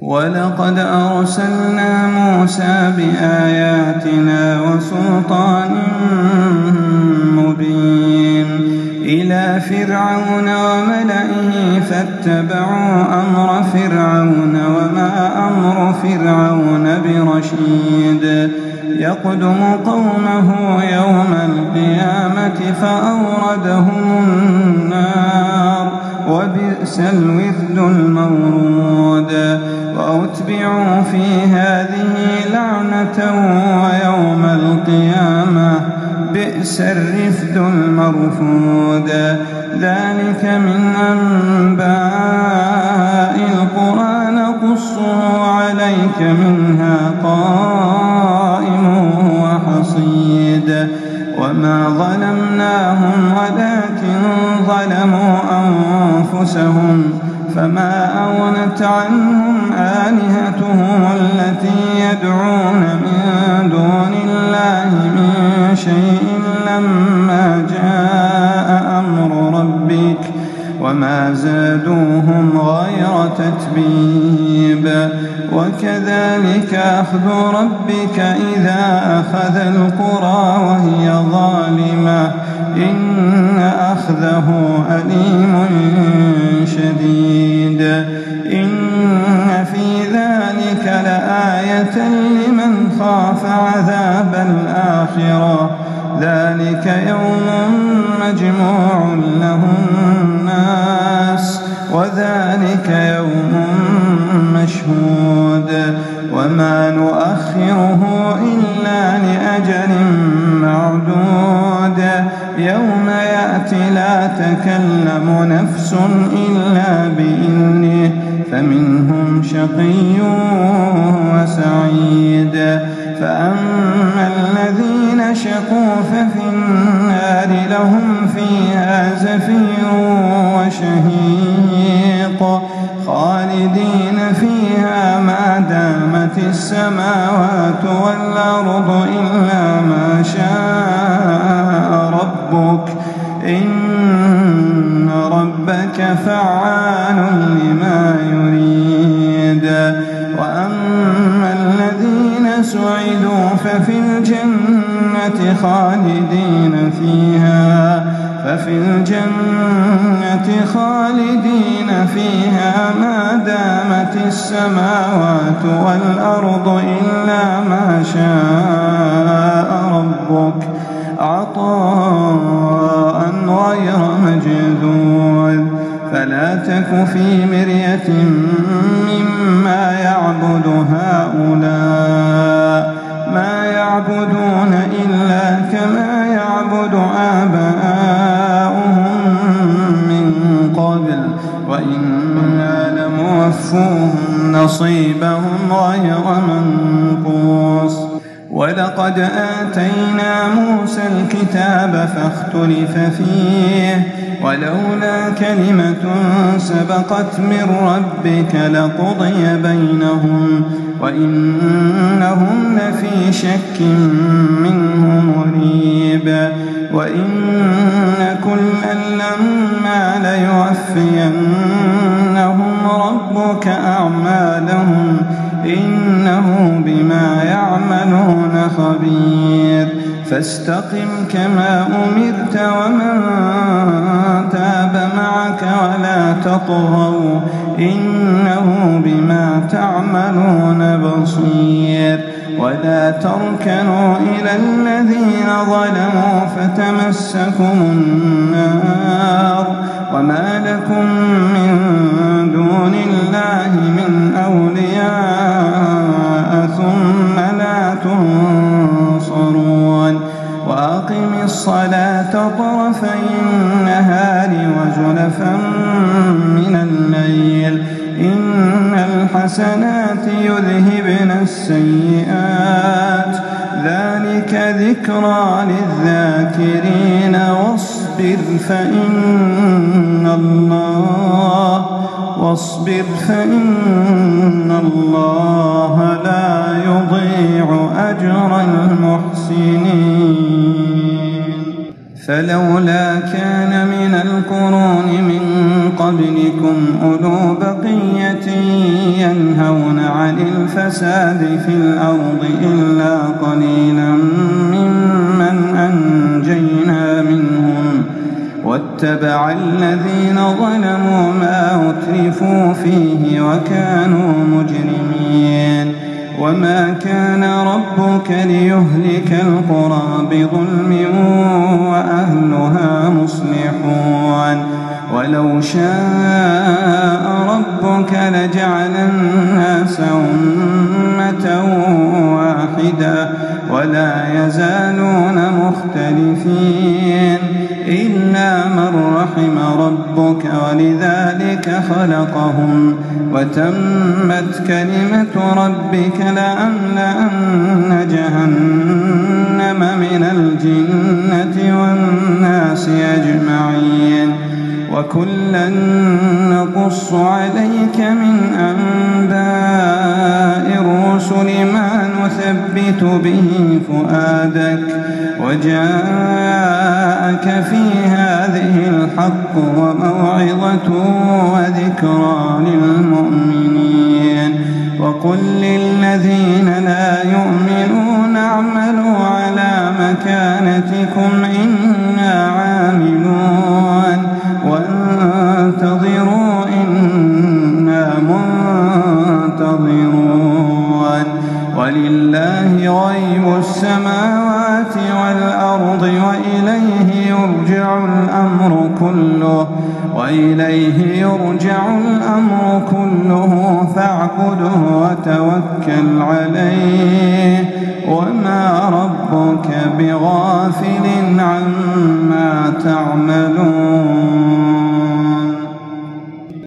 ولقد أرسلنا موسى بآياتنا وسلطان مبين إلى فرعون وملئه فاتبعوا أمر فرعون وما أمر فرعون برشيد يقدم قومه يوم القيامة فأوردهم النار وبئس الورد المورود وأتبعوا في هذه لعنة ويوم القيامة بئس الرفد المرفود ذلك من أنباء القرى نقصه عليك منها قائم وحصيد وما ظلمناهم ولكن ظلموا أنفسهم فما أغنت عنهم آلهتهم التي يدعون من دون الله من شيء لما جاء أمر ربك وما زادوهم غير تتبيب وكذلك أخذ ربك إذا أخذ القرى وهي ظالمة إن أخذه أليم شديد إن في ذلك لآية لمن خاف عذاب الآخرة ذلك يوم مجموع له الناس وذلك يوم مشهود وما نؤخره إلا لأجل معدود يوم يأتي لا تكلم نفس إلا بإذنه فمنهم شقي وسعيد فأما الذين شقوا ففي النار لهم فيها زفير وشهيق خالدين فيها ما دامت السماوات والأرض إلا ما شاء ربك إن ربك فعال لما يريد وأما الذين سعدوا ففي الجنة خالدين فيها ما دامت السماوات والأرض إلا ما شاء ربك عطاء غير مجذوذ فلا تك في مرية مما يعبد هؤلاء ما يعبدون إلا كما يعبد آباؤهم من قبل وإنا لموفوهم نصيبهم غير منقوص ولقد آتينا موسى الكتاب فاختلف فيه ولولا كلمة سبقت من ربك لقضي بينهم وإنهم لفي شك منه مريب وإن كلا لما ليوفينهم ربك أعمالهم إنه بما يعملون خبير فاستقم كما أمرت ومن تاب معك ولا تطغوا إنه بما تعملون بصير ولا تركنوا إلى الذين ظلموا فتمسكم النار وما لكم من دون الله من أولياء ثم لا تنصرون وأقم الصلاة طرفي النهار وزلفا من الليل إن الحسنات يذهبن السيئات ذلك ذكرى للذاكرين واصبر فإن الله لا يضيع أجر المحسنين فلولا كان من القرون من قبلكم أولو بقية ينهون ينهون عن الفساد في الأرض إلا قليلا ممن أنجينا منهم واتبع الذين ظلموا ما أترفوا فيه وكانوا مجرمين. وما كان ربك ليهلك القرى بظلم وأهلها مصلحون ولو شاء ربك لجعل الناس أمة واحدة ولا يزالون مختلفين إلا من رحم ربك ولذلك خلقهم وتمت كلمة ربك لأملأن جهنم من الجنة والناس أجمعين. وكلا نقص عليك من أنباء الرسل ما نثبت به فؤادك وجاءك في هذه الحق وموعظة وذكرى للمؤمنين. وقل للذين لا يؤمنون اعملوا على مكانتكم إنا عاملون وانتظروا إنا منتظرون. ولله غيب السماوات والأرض وإليه يرجع الأمر كله فاعبده وتوكل عليه وما ربك بغافل عما تعملون.